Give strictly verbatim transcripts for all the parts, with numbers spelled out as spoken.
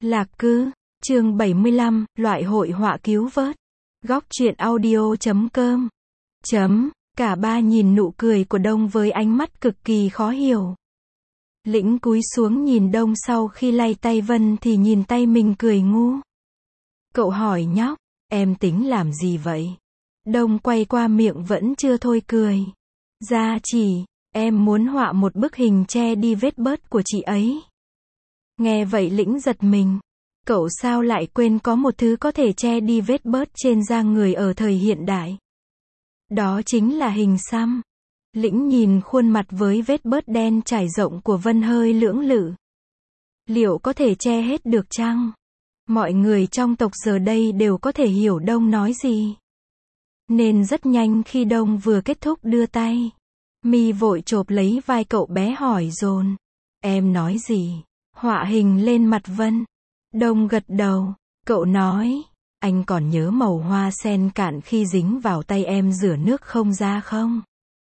Lạc Cứ, chương bảy mươi lăm, loại hội họa cứu vớt. Góc truyện audio chấm com. Chấm, cả ba nhìn nụ cười của Đông với ánh mắt cực kỳ khó hiểu. Lĩnh cúi xuống nhìn Đông, sau khi lay tay Vân thì nhìn tay mình cười ngu. Cậu hỏi nhóc, em tính làm gì vậy? Đông quay qua miệng vẫn chưa thôi cười. Ra chỉ, em muốn họa một bức hình che đi vết bớt của chị ấy. Nghe vậy Lĩnh giật mình. Cậu sao lại quên có một thứ có thể che đi vết bớt trên da người ở thời hiện đại? Đó chính là hình xăm. Lĩnh nhìn khuôn mặt với vết bớt đen trải rộng của Vân hơi lưỡng lự. Liệu có thể che hết được chăng? Mọi người trong tộc giờ đây đều có thể hiểu Đông nói gì. Nên rất nhanh khi Đông vừa kết thúc đưa tay, Mi vội chộp lấy vai cậu bé hỏi dồn. Em nói gì? Họa hình lên mặt Vân. Đông gật đầu. Cậu nói, anh còn nhớ màu hoa sen cạn khi dính vào tay em rửa nước không ra không?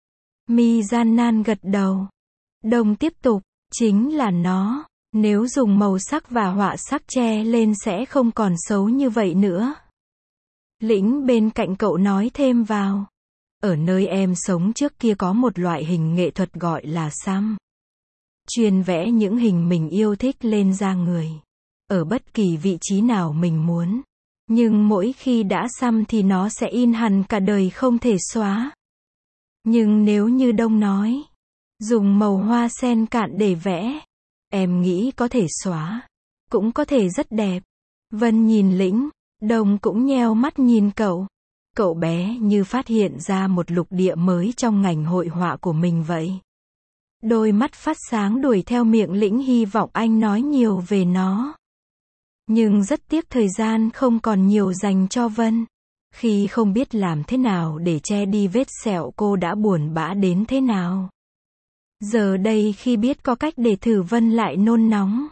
Mi gian nan gật đầu. Đông tiếp tục, chính là nó. Nếu dùng màu sắc và họa sắc che lên sẽ không còn xấu như vậy nữa. Lĩnh bên cạnh cậu nói thêm vào. Ở nơi em sống trước kia có một loại hình nghệ thuật gọi là xăm. Chuyên vẽ những hình mình yêu thích lên da người. Ở bất kỳ vị trí nào mình muốn. Nhưng mỗi khi đã xăm thì nó sẽ in hằn cả đời không thể xóa. Nhưng nếu như Đông nói, dùng màu hoa sen cạn để vẽ, em nghĩ có thể xóa. Cũng có thể rất đẹp. Vân nhìn Lĩnh, Đông cũng nheo mắt nhìn cậu. Cậu bé như phát hiện ra một lục địa mới trong ngành hội họa của mình vậy. Đôi mắt phát sáng đuổi theo miệng Lĩnh, hy vọng anh nói nhiều về nó. Nhưng rất tiếc thời gian không còn nhiều dành cho Vân. Khi không biết làm thế nào để che đi vết sẹo, cô đã buồn bã đến thế nào. Giờ đây khi biết có cách để thử, Vân lại nôn nóng.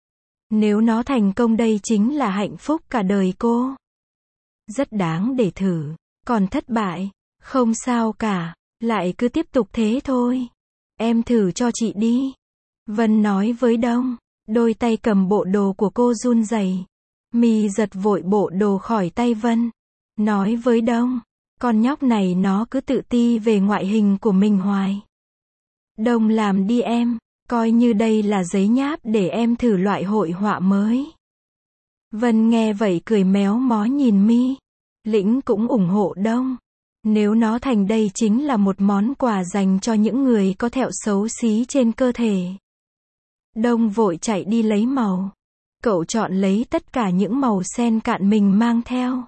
Nếu nó thành công đây chính là hạnh phúc cả đời cô. Rất đáng để thử. Còn thất bại, không sao cả, lại cứ tiếp tục thế thôi. Em thử cho chị đi. Vân nói với Đông. Đôi tay cầm bộ đồ của cô run rẩy. Mi giật vội bộ đồ khỏi tay Vân. Nói với Đông. Con nhóc này nó cứ tự ti về ngoại hình của mình hoài. Đông làm đi em. Coi như đây là giấy nháp để em thử loại hội họa mới. Vân nghe vậy cười méo mó nhìn Mi. Lĩnh cũng ủng hộ Đông. Nếu nó thành đây chính là một món quà dành cho những người có thẹo xấu xí trên cơ thể. Đông vội chạy đi lấy màu. Cậu chọn lấy tất cả những màu sen cạn mình mang theo.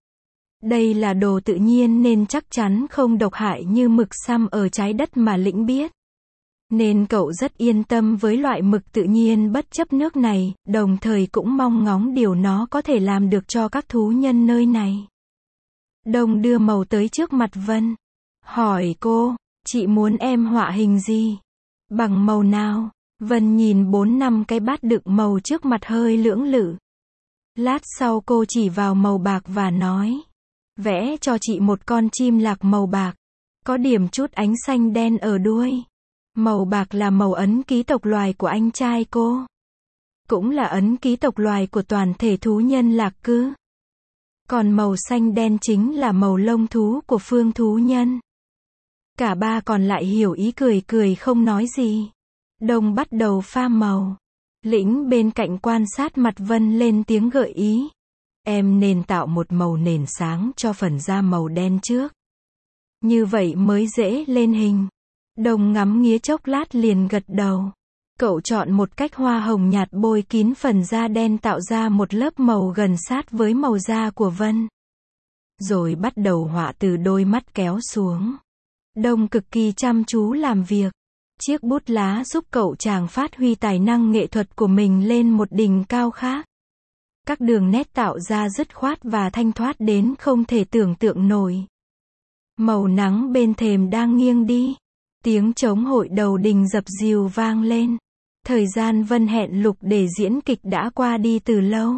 Đây là đồ tự nhiên nên chắc chắn không độc hại như mực xăm ở trái đất mà Lĩnh biết. Nên cậu rất yên tâm với loại mực tự nhiên bất chấp nước này, đồng thời cũng mong ngóng điều nó có thể làm được cho các thú nhân nơi này. Đông đưa màu tới trước mặt Vân. Hỏi cô, chị muốn em họa hình gì? Bằng màu nào? Vân nhìn bốn năm cái bát đựng màu trước mặt hơi lưỡng lự. Lát sau cô chỉ vào màu bạc và nói. Vẽ cho chị một con chim lạc màu bạc. Có điểm chút ánh xanh đen ở đuôi. Màu bạc là màu ấn ký tộc loài của anh trai cô. Cũng là ấn ký tộc loài của toàn thể thú nhân Lạc Cứ. Còn màu xanh đen chính là màu lông thú của phương thú nhân. Cả ba còn lại hiểu ý, cười cười không nói gì. Đông bắt đầu pha màu. Lĩnh bên cạnh quan sát mặt Vân lên tiếng gợi ý. Em nên tạo một màu nền sáng cho phần da màu đen trước. Như vậy mới dễ lên hình. Đông ngắm nghía chốc lát liền gật đầu. Cậu chọn một cách hoa hồng nhạt bôi kín phần da đen, tạo ra một lớp màu gần sát với màu da của Vân. Rồi bắt đầu họa từ đôi mắt kéo xuống. Đông cực kỳ chăm chú làm việc. Chiếc bút lá giúp cậu chàng phát huy tài năng nghệ thuật của mình lên một đỉnh cao khác. Các đường nét tạo ra dứt khoát và thanh thoát đến không thể tưởng tượng nổi. Màu nắng bên thềm đang nghiêng đi. Tiếng trống hội đầu đình dập dìu vang lên. Thời gian Vân hẹn Lục để diễn kịch đã qua đi từ lâu.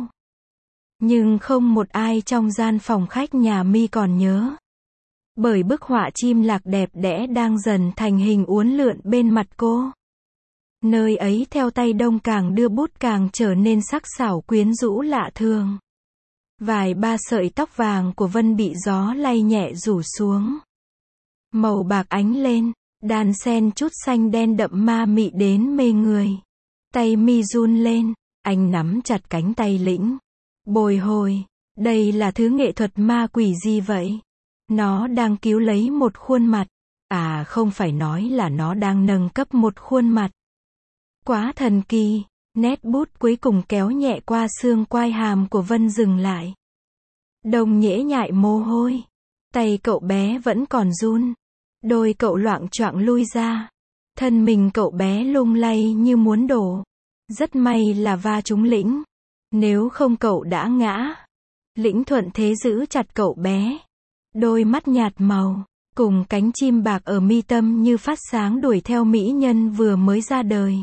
Nhưng không một ai trong gian phòng khách nhà Mi còn nhớ. Bởi bức họa chim lạc đẹp đẽ đang dần thành hình uốn lượn bên mặt cô. Nơi ấy theo tay Đông càng đưa bút càng trở nên sắc sảo quyến rũ lạ thường. Vài ba sợi tóc vàng của Vân bị gió lay nhẹ rủ xuống. Màu bạc ánh lên, đan xen chút xanh đen đậm ma mị đến mê người. Tay mi run lên, anh nắm chặt cánh tay Lĩnh. Bồi hồi, đây là thứ nghệ thuật ma quỷ gì vậy? Nó đang cứu lấy một khuôn mặt. À không phải nói là nó đang nâng cấp một khuôn mặt. Quá thần kỳ, nét bút cuối cùng kéo nhẹ qua xương quai hàm của Vân dừng lại. Đông nhễ nhại mồ hôi. Tay cậu bé vẫn còn run. Đôi cậu loạng choạng lui ra. Thân mình cậu bé lung lay như muốn đổ. Rất may là va trúng Lĩnh. Nếu không cậu đã ngã. Lĩnh thuận thế giữ chặt cậu bé. Đôi mắt nhạt màu, cùng cánh chim bạc ở mi tâm như phát sáng đuổi theo mỹ nhân vừa mới ra đời.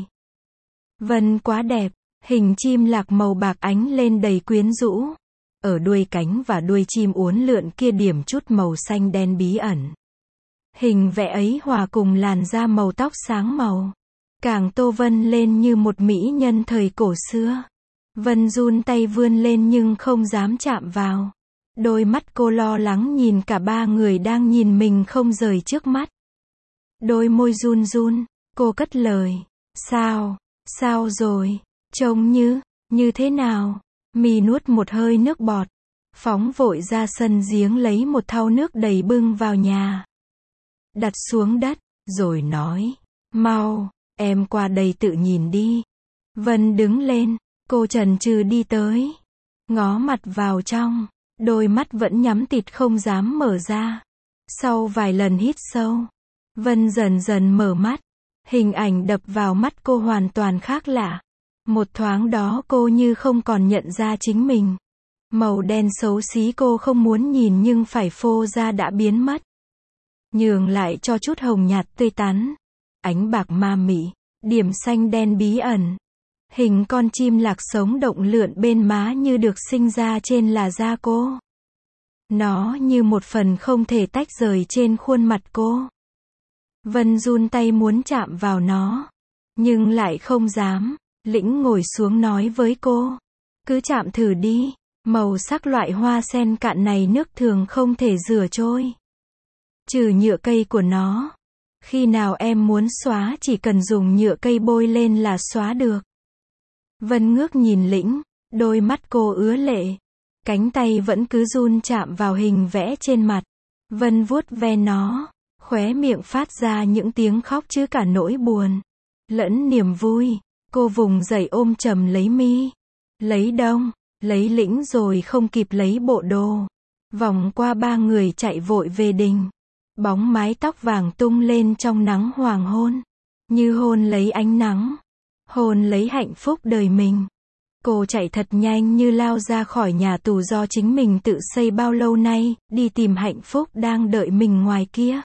Vân quá đẹp, hình chim lạc màu bạc ánh lên đầy quyến rũ. Ở đuôi cánh và đuôi chim uốn lượn kia điểm chút màu xanh đen bí ẩn. Hình vẽ ấy hòa cùng làn da màu tóc sáng màu. Càng tô Vân lên như một mỹ nhân thời cổ xưa. Vân run tay vươn lên nhưng không dám chạm vào. Đôi mắt cô lo lắng nhìn cả ba người đang nhìn mình không rời trước mắt. Đôi môi run run, cô cất lời. Sao, sao rồi, trông như, như thế nào? Mi nuốt một hơi nước bọt. Phóng vội ra sân giếng lấy một thau nước đầy bưng vào nhà. Đặt xuống đất, rồi nói. Mau, em qua đây tự nhìn đi. Vân đứng lên, cô chần chừ đi tới. Ngó mặt vào trong. Đôi mắt vẫn nhắm tịt không dám mở ra. Sau vài lần hít sâu, Vân dần dần mở mắt. Hình ảnh đập vào mắt cô hoàn toàn khác lạ. Một thoáng đó cô như không còn nhận ra chính mình. Màu đen xấu xí cô không muốn nhìn nhưng phải phô ra đã biến mất. Nhường lại cho chút hồng nhạt tươi tắn. Ánh bạc ma mị, điểm xanh đen bí ẩn. Hình con chim lạc sống động lượn bên má như được sinh ra trên là da cô. Nó như một phần không thể tách rời trên khuôn mặt cô. Vân run tay muốn chạm vào nó. Nhưng lại không dám. Lĩnh ngồi xuống nói với cô. Cứ chạm thử đi. Màu sắc loại hoa sen cạn này nước thường không thể rửa trôi. Trừ nhựa cây của nó. Khi nào em muốn xóa chỉ cần dùng nhựa cây bôi lên là xóa được. Vân ngước nhìn Lĩnh, đôi mắt cô ứa lệ. Cánh tay vẫn cứ run chạm vào hình vẽ trên mặt. Vân vuốt ve nó, khóe miệng phát ra những tiếng khóc chứ cả nỗi buồn. Lẫn niềm vui, cô vùng dậy ôm chầm lấy Mi. Lấy Đông, lấy Lĩnh rồi không kịp lấy bộ đồ. Vòng qua ba người chạy vội về đình. Bóng mái tóc vàng tung lên trong nắng hoàng hôn. Như hôn lấy ánh nắng. Hôn lấy hạnh phúc đời mình. Cô chạy thật nhanh như lao ra khỏi nhà tù do chính mình tự xây bao lâu nay, đi tìm hạnh phúc đang đợi mình ngoài kia.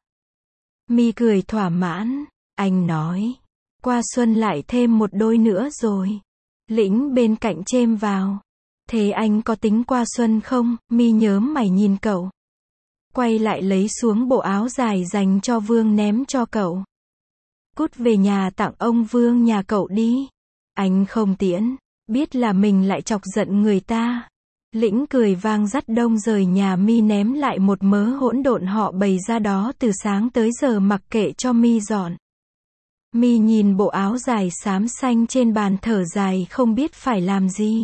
Mi cười thỏa mãn, anh nói. Qua xuân lại thêm một đôi nữa rồi. Lĩnh bên cạnh chêm vào. Thế anh có tính qua xuân không? Mi nhớm mày nhìn cậu. Quay lại lấy xuống bộ áo dài dành cho Vương ném cho cậu. Cút về nhà tặng ông Vương nhà cậu đi. Anh không tiễn, biết là mình lại chọc giận người ta. Lĩnh cười vang dắt Đông rời nhà. Mi ném lại một mớ hỗn độn họ bày ra đó từ sáng tới giờ mặc kệ cho Mi dọn. Mi nhìn bộ áo dài xám xanh trên bàn thở dài không biết phải làm gì.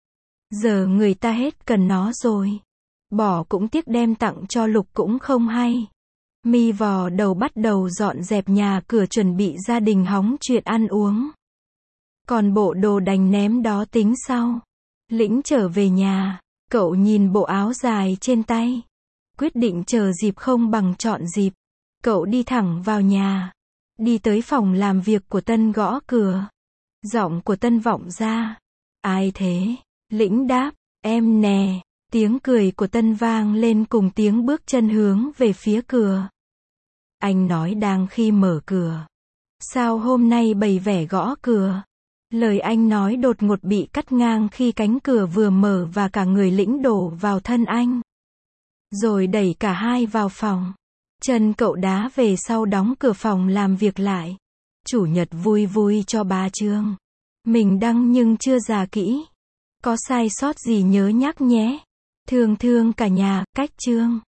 Giờ người ta hết cần nó rồi. Bỏ cũng tiếc đem tặng cho Lục cũng không hay. Mi vò đầu bắt đầu dọn dẹp nhà cửa chuẩn bị gia đình hóng chuyện ăn uống. Còn bộ đồ đành ném đó tính sau. Lĩnh trở về nhà, cậu nhìn bộ áo dài trên tay. Quyết định chờ dịp không bằng chọn dịp. Cậu đi thẳng vào nhà. Đi tới phòng làm việc của Tân gõ cửa. Giọng của Tân vọng ra. Ai thế? Lĩnh đáp, em nè. Tiếng cười của Tân vang lên cùng tiếng bước chân hướng về phía cửa. Anh nói đang khi mở cửa. Sao hôm nay bày vẻ gõ cửa? Lời anh nói đột ngột bị cắt ngang khi cánh cửa vừa mở và cả người Lĩnh đổ vào thân anh. Rồi đẩy cả hai vào phòng. Chân cậu đá về sau đóng cửa phòng làm việc lại. Chủ nhật vui vui cho ba chương. Mình đăng nhưng chưa ra kỹ. Có sai sót gì nhớ nhắc nhé. Thương thương cả nhà, cách chương.